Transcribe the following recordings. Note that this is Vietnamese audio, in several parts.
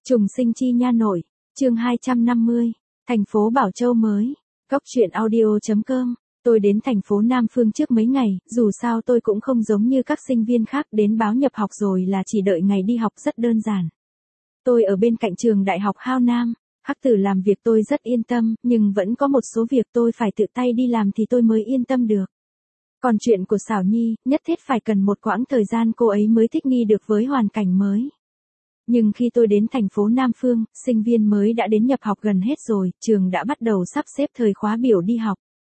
Trùng sinh chi nha nội, chương 250, thành phố Bảo Châu mới. Góc truyện audio.com. Tôi đến thành phố Nam Phương trước mấy ngày, dù sao tôi cũng không giống như các sinh viên khác đến báo nhập học rồi là chỉ đợi ngày đi học, rất đơn giản. Tôi ở bên cạnh trường đại học Hao Nam, Hắc Tử làm việc tôi rất yên tâm, nhưng vẫn có một số việc tôi phải tự tay đi làm thì tôi mới yên tâm được. Còn chuyện của Xảo Nhi, nhất thiết phải cần một quãng thời gian cô ấy mới thích nghi được với hoàn cảnh mới. Nhưng khi tôi đến thành phố Nam Phương, sinh viên mới đã đến nhập học gần hết rồi, trường đã bắt đầu sắp xếp thời khóa biểu đi học.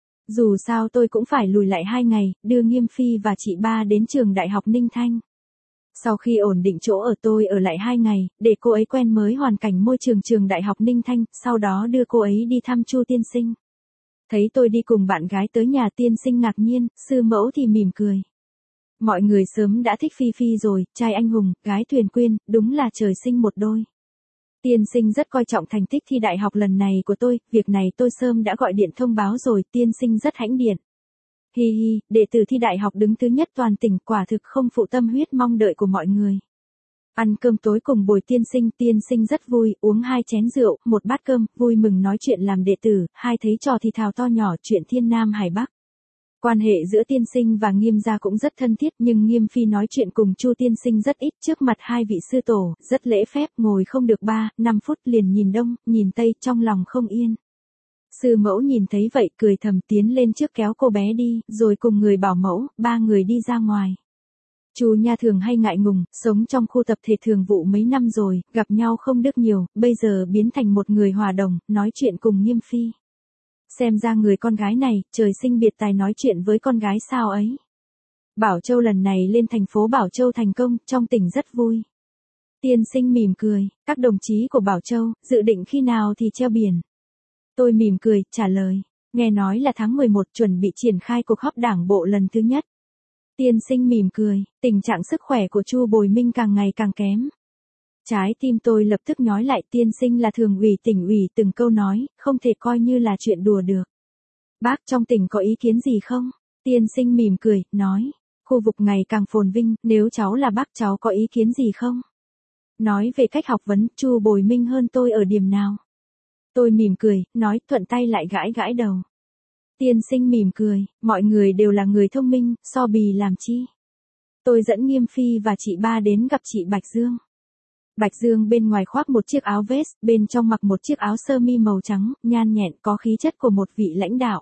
Dù sao tôi cũng phải lùi lại 2 ngày, đưa Nghiêm Phi và chị ba đến trường đại học Ninh Thanh. Sau khi ổn định chỗ ở tôi ở lại 2 ngày, để cô ấy quen mới hoàn cảnh môi trường trường đại học Ninh Thanh, sau đó đưa cô ấy đi thăm Chu tiên sinh. Thấy tôi đi cùng bạn gái tới nhà tiên sinh ngạc nhiên, sư mẫu thì mỉm cười. Mọi người sớm đã thích Phi Phi rồi, trai anh hùng, gái thuyền quyên, đúng là trời sinh một đôi. Tiên sinh rất coi trọng thành tích thi đại học lần này của tôi, việc này tôi sớm đã gọi điện thông báo rồi, tiên sinh rất hãnh diện. Hi hi, đệ tử thi đại học đứng thứ nhất toàn tỉnh, quả thực không phụ tâm huyết mong đợi của mọi người. Ăn cơm tối cùng bồi tiên sinh rất vui, uống 2 chén rượu, 1 bát cơm, vui mừng nói chuyện làm đệ tử, hai thấy trò thì thào to nhỏ chuyện thiên nam hải bắc. Quan hệ giữa tiên sinh và Nghiêm gia cũng rất thân thiết, nhưng Nghiêm Phi nói chuyện cùng Chu tiên sinh rất ít, trước mặt hai vị sư tổ, rất lễ phép, ngồi không được 3-5 phút liền nhìn đông, nhìn tây, trong lòng không yên. Sư mẫu nhìn thấy vậy cười thầm tiến lên trước kéo cô bé đi, rồi cùng người bảo mẫu, 3 người đi ra ngoài. Chu Nha thường hay ngại ngùng, sống trong khu tập thể thường vụ mấy năm rồi, gặp nhau không được nhiều, bây giờ biến thành một người hòa đồng, nói chuyện cùng Nghiêm Phi. Xem ra người con gái này, trời sinh biệt tài nói chuyện với con gái sao ấy. Bảo Châu lần này lên thành phố Bảo Châu thành công, trong tỉnh rất vui. Tiên sinh mỉm cười, các đồng chí của Bảo Châu, dự định khi nào thì treo biển. Tôi mỉm cười, trả lời, nghe nói là tháng 11 chuẩn bị triển khai cuộc họp đảng bộ lần thứ nhất. Tiên sinh mỉm cười, tình trạng sức khỏe của Chu Bồi Minh càng ngày càng kém. Trái tim tôi lập tức nhói lại, tiên sinh là thường ủy tỉnh ủy, từng câu nói, không thể coi như là chuyện đùa được. Bác trong tỉnh có ý kiến gì không? Tiên sinh mỉm cười, nói, khu vực ngày càng phồn vinh, nếu cháu là bác cháu có ý kiến gì không? Nói về cách học vấn, Chu Bồi Minh hơn tôi ở điểm nào? Tôi mỉm cười, nói, thuận tay lại gãi gãi đầu. Tiên sinh mỉm cười, mọi người đều là người thông minh, so bì làm chi? Tôi dẫn Nghiêm Phi và chị ba đến gặp chị Bạch Dương. Bạch Dương bên ngoài khoác một chiếc áo vest, bên trong mặc một chiếc áo sơ mi màu trắng, nhan nhẹn có khí chất của một vị lãnh đạo.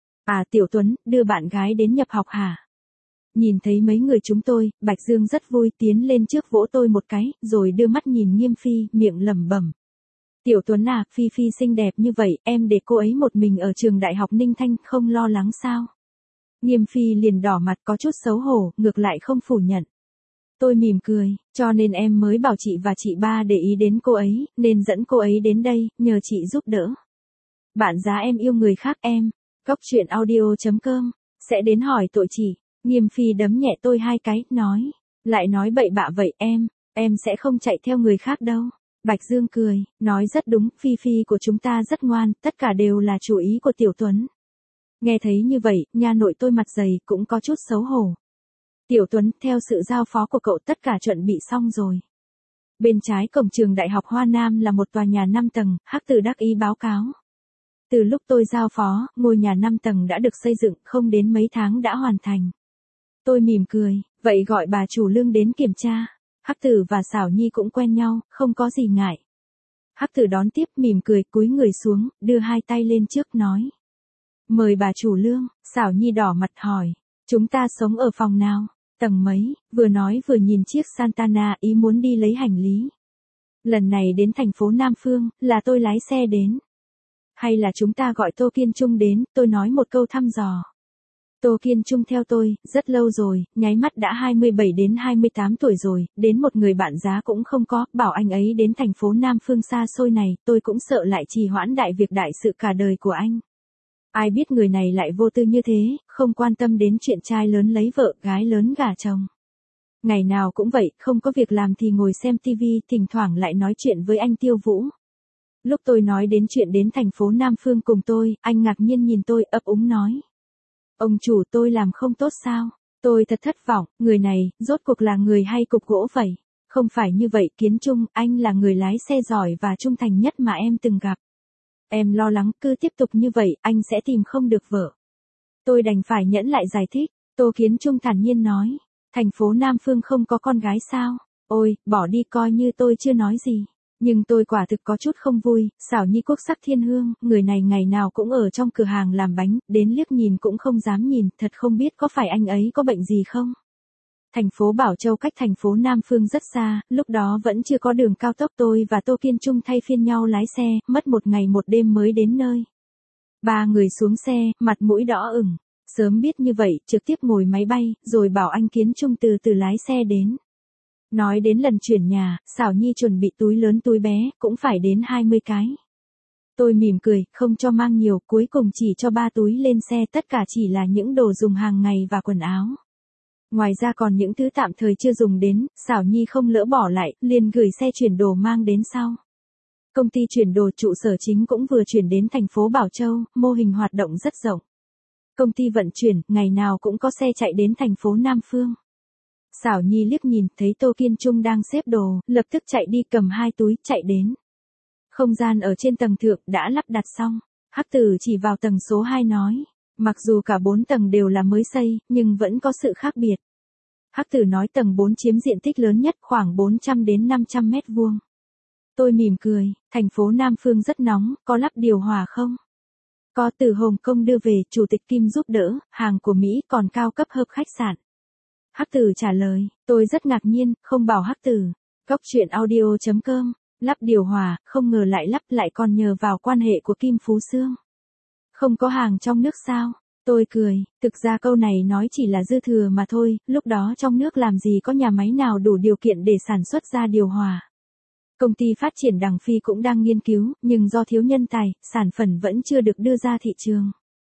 À Tiểu Tuấn, đưa bạn gái đến nhập học hả? Nhìn thấy mấy người chúng tôi, Bạch Dương rất vui tiến lên trước vỗ tôi một cái, rồi đưa mắt nhìn Nghiêm Phi, miệng lẩm bẩm. Tiểu Tuấn à, Phi Phi xinh đẹp như vậy, em để cô ấy một mình ở trường đại học Ninh Thanh, không lo lắng sao? Nghiêm Phi liền đỏ mặt có chút xấu hổ, ngược lại không phủ nhận. Tôi mỉm cười, cho nên em mới bảo chị và chị ba để ý đến cô ấy, nên dẫn cô ấy đến đây, nhờ chị giúp đỡ. Bạn giá em yêu người khác em. Góc truyện audio.com, sẽ đến hỏi tội chị. Nghiêm Phi đấm nhẹ tôi 2 cái, nói. Lại nói bậy bạ vậy em sẽ không chạy theo người khác đâu. Bạch Dương cười, nói rất đúng, Phi Phi của chúng ta rất ngoan, tất cả đều là chủ ý của Tiểu Tuấn. Nghe thấy như vậy, nha nội tôi mặt dày, cũng có chút xấu hổ. Tiểu Tuấn, theo sự giao phó của cậu tất cả chuẩn bị xong rồi. Bên trái cổng trường đại học Hoa Nam là một tòa nhà 5 tầng, Hắc Tử đắc ý báo cáo. Từ lúc tôi giao phó, ngôi nhà 5 tầng đã được xây dựng, không đến mấy tháng đã hoàn thành. Tôi mỉm cười, vậy gọi bà chủ Lương đến kiểm tra. Hắc Tử và Xảo Nhi cũng quen nhau, không có gì ngại. Hắc Tử đón tiếp mỉm cười, cúi người xuống, đưa 2 tay lên trước nói. Mời bà chủ Lương. Xảo Nhi đỏ mặt hỏi, chúng ta sống ở phòng nào? Tầng mấy? Vừa nói vừa nhìn chiếc Santana, ý muốn đi lấy hành lý. Lần này đến thành phố Nam Phương, là tôi lái xe đến. Hay là chúng ta gọi Tô Kiên Trung đến, tôi nói một câu thăm dò. Tô Kiên Trung theo tôi, rất lâu rồi, nháy mắt đã 27 đến 28 tuổi rồi, đến một người bạn giá cũng không có, bảo anh ấy đến thành phố Nam Phương xa xôi này, tôi cũng sợ lại trì hoãn đại việc đại sự cả đời của anh. Ai biết người này lại vô tư như thế, không quan tâm đến chuyện trai lớn lấy vợ, gái lớn gả chồng. Ngày nào cũng vậy, không có việc làm thì ngồi xem tivi, thỉnh thoảng lại nói chuyện với anh Tiêu Vũ. Lúc tôi nói đến chuyện đến thành phố Nam Phương cùng tôi, anh ngạc nhiên nhìn tôi, ấp úng nói. Ông chủ, tôi làm không tốt sao? Tôi thật thất vọng, người này, rốt cuộc là người hay cục gỗ vậy? Không phải như vậy Kiến Trung, anh là người lái xe giỏi và trung thành nhất mà em từng gặp. Em lo lắng cứ tiếp tục như vậy, anh sẽ tìm không được vợ. Tôi đành phải nhẫn lại giải thích. Tô Kiến Trung thản nhiên nói. Thành phố Nam Phương không có con gái sao? Ôi, bỏ đi coi như tôi chưa nói gì. Nhưng tôi quả thực có chút không vui, xảo nhi quốc sắc thiên hương, người này ngày nào cũng ở trong cửa hàng làm bánh, đến liếc nhìn cũng không dám nhìn, thật không biết có phải anh ấy có bệnh gì không? Thành phố Bảo Châu cách thành phố Nam Phương rất xa, lúc đó vẫn chưa có đường cao tốc, tôi và Tô Kiên Trung thay phiên nhau lái xe, mất một ngày một đêm mới đến nơi. Ba người xuống xe, mặt mũi đỏ ửng. Sớm biết như vậy, trực tiếp ngồi máy bay, rồi bảo anh Kiến Trung từ từ lái xe đến. Nói đến lần chuyển nhà, xảo nhi chuẩn bị túi lớn túi bé, cũng phải đến 20 cái. Tôi mỉm cười, không cho mang nhiều, cuối cùng chỉ cho 3 túi lên xe, tất cả chỉ là những đồ dùng hàng ngày và quần áo. Ngoài ra còn những thứ tạm thời chưa dùng đến, xảo nhi không lỡ bỏ lại, liền gửi xe chuyển đồ mang đến sau. Công ty chuyển đồ trụ sở chính cũng vừa chuyển đến thành phố Bảo Châu, mô hình hoạt động rất rộng. Công ty vận chuyển, ngày nào cũng có xe chạy đến thành phố Nam Phương. Xảo nhi liếc nhìn, thấy Tô Kiên Trung đang xếp đồ, lập tức chạy đi cầm 2 túi, chạy đến. Không gian ở trên tầng thượng đã lắp đặt xong. Hắc Tử chỉ vào tầng số 2 nói. Mặc dù cả 4 tầng đều là mới xây, nhưng vẫn có sự khác biệt. Hắc Tử nói tầng 4 chiếm diện tích lớn nhất, khoảng 400 đến 500 mét vuông. Tôi mỉm cười, thành phố Nam Phương rất nóng, có lắp điều hòa không? Có, từ Hồng Kông đưa về, Chủ tịch Kim giúp đỡ, hàng của Mỹ còn cao cấp hợp khách sạn. Hắc Tử trả lời, tôi rất ngạc nhiên, không bảo Hắc Tử. Góc truyện audio.com, lắp điều hòa, không ngờ lại lắp lại còn nhờ vào quan hệ của Kim Phú Xương. Không có hàng trong nước sao? Tôi cười, thực ra câu này nói chỉ là dư thừa mà thôi, lúc đó trong nước làm gì có nhà máy nào đủ điều kiện để sản xuất ra điều hòa. Công ty phát triển Đằng Phi cũng đang nghiên cứu, nhưng do thiếu nhân tài, sản phẩm vẫn chưa được đưa ra thị trường.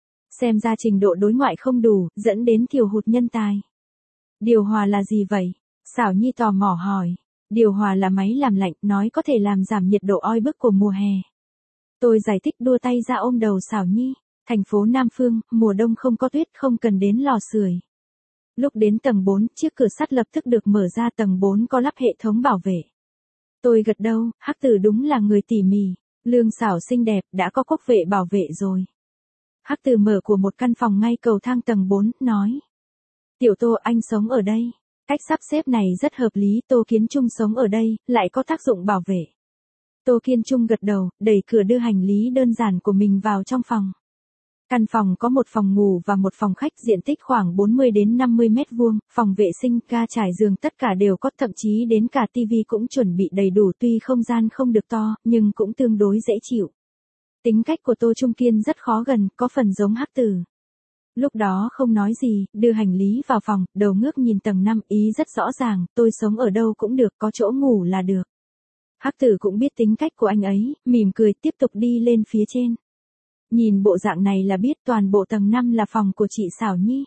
Xem ra trình độ đối ngoại không đủ, dẫn đến thiếu hụt nhân tài. Điều hòa là gì vậy? Xảo Nhi tò mò hỏi. Điều hòa là máy làm lạnh, nói có thể làm giảm nhiệt độ oi bức của mùa hè. Tôi giải thích đua tay ra ôm đầu Xảo Nhi. Thành phố Nam Phương, mùa đông không có tuyết, không cần đến lò sưởi. Lúc đến tầng 4, chiếc cửa sắt lập tức được mở ra, tầng 4 có lắp hệ thống bảo vệ. Tôi gật đầu, Hắc Tử đúng là người tỉ mỉ, lương xảo xinh đẹp, đã có quốc vệ bảo vệ rồi. Hắc Tử mở của một căn phòng ngay cầu thang tầng 4, nói. Tiểu Tô, anh sống ở đây. Cách sắp xếp này rất hợp lý, Tô Kiến Trung sống ở đây, lại có tác dụng bảo vệ. Tô Kiên Trung gật đầu, đẩy cửa đưa hành lý đơn giản của mình vào trong phòng. Căn phòng có một phòng ngủ và một phòng khách, diện tích khoảng 40 đến 50 mét vuông, phòng vệ sinh, ga trải giường tất cả đều có, thậm chí đến cả tivi cũng chuẩn bị đầy đủ, tuy không gian không được to, nhưng cũng tương đối dễ chịu. Tính cách của Tô Trung Kiên rất khó gần, có phần giống Hắc Tử. Lúc đó không nói gì, đưa hành lý vào phòng, đầu ngước nhìn tầng 5, ý rất rõ ràng, tôi sống ở đâu cũng được, có chỗ ngủ là được. Hắc Tử cũng biết tính cách của anh ấy, mỉm cười tiếp tục đi lên phía trên. Nhìn bộ dạng này là biết toàn bộ tầng 5 là phòng của chị Xảo Nhi.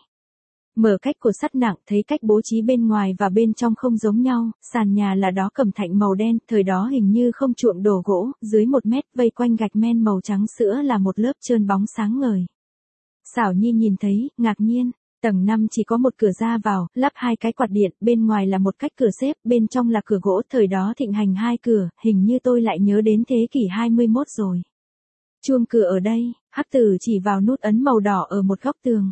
Mở cách của sắt nặng, thấy cách bố trí bên ngoài và bên trong không giống nhau, sàn nhà là đá cẩm thạch màu đen, thời đó hình như không chuộng đồ gỗ, dưới 1 mét vây quanh gạch men màu trắng sữa là một lớp trơn bóng sáng ngời. Xảo Nhi nhìn thấy, ngạc nhiên, tầng 5 chỉ có một cửa ra vào, lắp 2 cái quạt điện, bên ngoài là một cách cửa xếp, bên trong là cửa gỗ, thời đó thịnh hành 2 cửa, hình như tôi lại nhớ đến thế kỷ 21 rồi. Chuông cửa ở đây, Hắc Tử chỉ vào nút ấn màu đỏ ở một góc tường.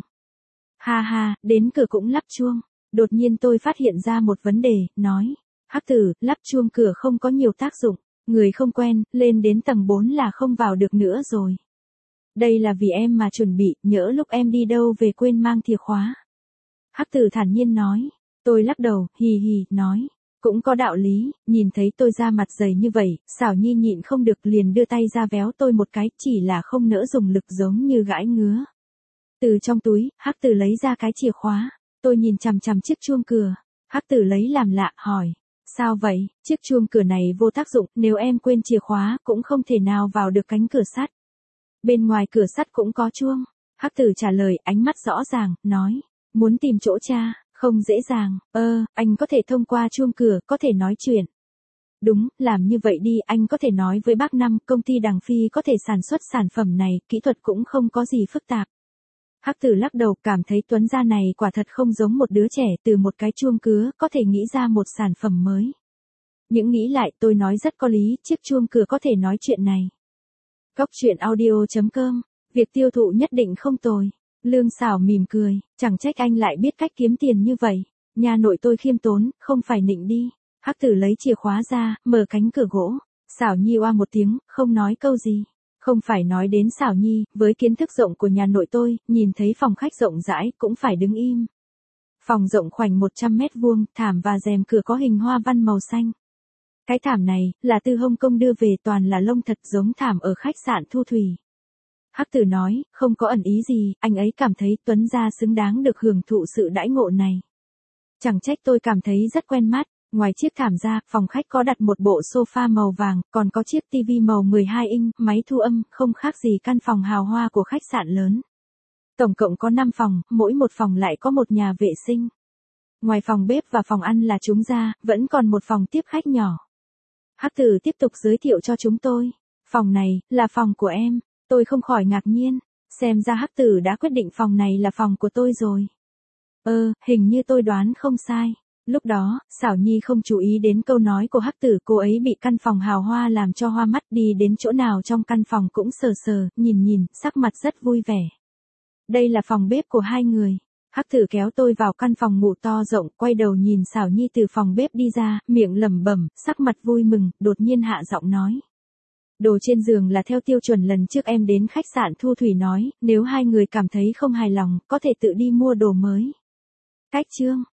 Ha ha, đến cửa cũng lắp chuông. Đột nhiên tôi phát hiện ra một vấn đề, nói. Hắc Tử, lắp chuông cửa không có nhiều tác dụng. Người không quen, lên đến tầng 4 là không vào được nữa rồi. Đây là vì em mà chuẩn bị, nhỡ lúc em đi đâu về quên mang chìa khóa. Hắc Tử thản nhiên nói. Tôi lắc đầu, hì hì, nói. Cũng có đạo lý, nhìn thấy tôi da mặt dày như vậy, Xảo Nhi nhịn không được liền đưa tay ra véo tôi một cái, chỉ là không nỡ dùng lực giống như gãi ngứa. Từ trong túi, Hắc Tử lấy ra cái chìa khóa, tôi nhìn chằm chằm chiếc chuông cửa. Hắc Tử lấy làm lạ, hỏi. Sao vậy, chiếc chuông cửa này vô tác dụng, nếu em quên chìa khóa, cũng không thể nào vào được cánh cửa sắt. Bên ngoài cửa sắt cũng có chuông. Hắc Tử trả lời, ánh mắt rõ ràng, nói. Muốn tìm chỗ tra. Không dễ dàng, anh có thể thông qua chuông cửa, có thể nói chuyện. Đúng, làm như vậy đi, anh có thể nói với bác Năm, công ty Đằng Phi có thể sản xuất sản phẩm này, kỹ thuật cũng không có gì phức tạp. Hắc Tử lắc đầu, cảm thấy Tuấn gia này quả thật không giống một đứa trẻ, từ một cái chuông cứa, có thể nghĩ ra một sản phẩm mới. Những nghĩ lại tôi nói rất có lý, chiếc chuông cửa có thể nói chuyện này. Góc chuyện audio.com, việc tiêu thụ nhất định không tồi. Lương Xảo mỉm cười, chẳng trách anh lại biết cách kiếm tiền như vậy. Nhà nội tôi khiêm tốn, không phải nịnh đi. Hắc Tử lấy chìa khóa ra, mở cánh cửa gỗ. Xảo Nhi oa một tiếng, không nói câu gì. Không phải nói đến Xảo Nhi, với kiến thức rộng của nhà nội tôi, nhìn thấy phòng khách rộng rãi cũng phải đứng im. Phòng rộng khoảnh 100 mét vuông, thảm và rèm cửa có hình hoa văn màu xanh. Cái thảm này, là từ Hồng Kông đưa về, toàn là lông thật giống thảm ở khách sạn Thu Thủy. Hắc Tử nói, không có ẩn ý gì, anh ấy cảm thấy Tuấn gia xứng đáng được hưởng thụ sự đãi ngộ này. Chẳng trách tôi cảm thấy rất quen mắt. Ngoài chiếc thảm ra, phòng khách có đặt một bộ sofa màu vàng, còn có chiếc tivi màu 12 inch, máy thu âm, không khác gì căn phòng hào hoa của khách sạn lớn. Tổng cộng có 5 phòng, mỗi một phòng lại có một nhà vệ sinh. Ngoài phòng bếp và phòng ăn là chúng ra, vẫn còn một phòng tiếp khách nhỏ. Hắc Tử tiếp tục giới thiệu cho chúng tôi. Phòng này, là phòng của em. Tôi không khỏi ngạc nhiên. Xem ra Hắc Tử đã quyết định phòng này là phòng của tôi rồi. Hình như tôi đoán không sai. Lúc đó, Xảo Nhi không chú ý đến câu nói của Hắc Tử, cô ấy bị căn phòng hào hoa làm cho hoa mắt, đi đến chỗ nào trong căn phòng cũng sờ sờ, nhìn, sắc mặt rất vui vẻ. Đây là phòng bếp của hai người. Hắc Tử kéo tôi vào căn phòng ngủ to rộng, quay đầu nhìn Xảo Nhi từ phòng bếp đi ra, miệng lẩm bẩm, sắc mặt vui mừng, đột nhiên hạ giọng nói. Đồ trên giường là theo tiêu chuẩn lần trước em đến khách sạn Thu Thủy nói, nếu hai người cảm thấy không hài lòng, có thể tự đi mua đồ mới. Cách chương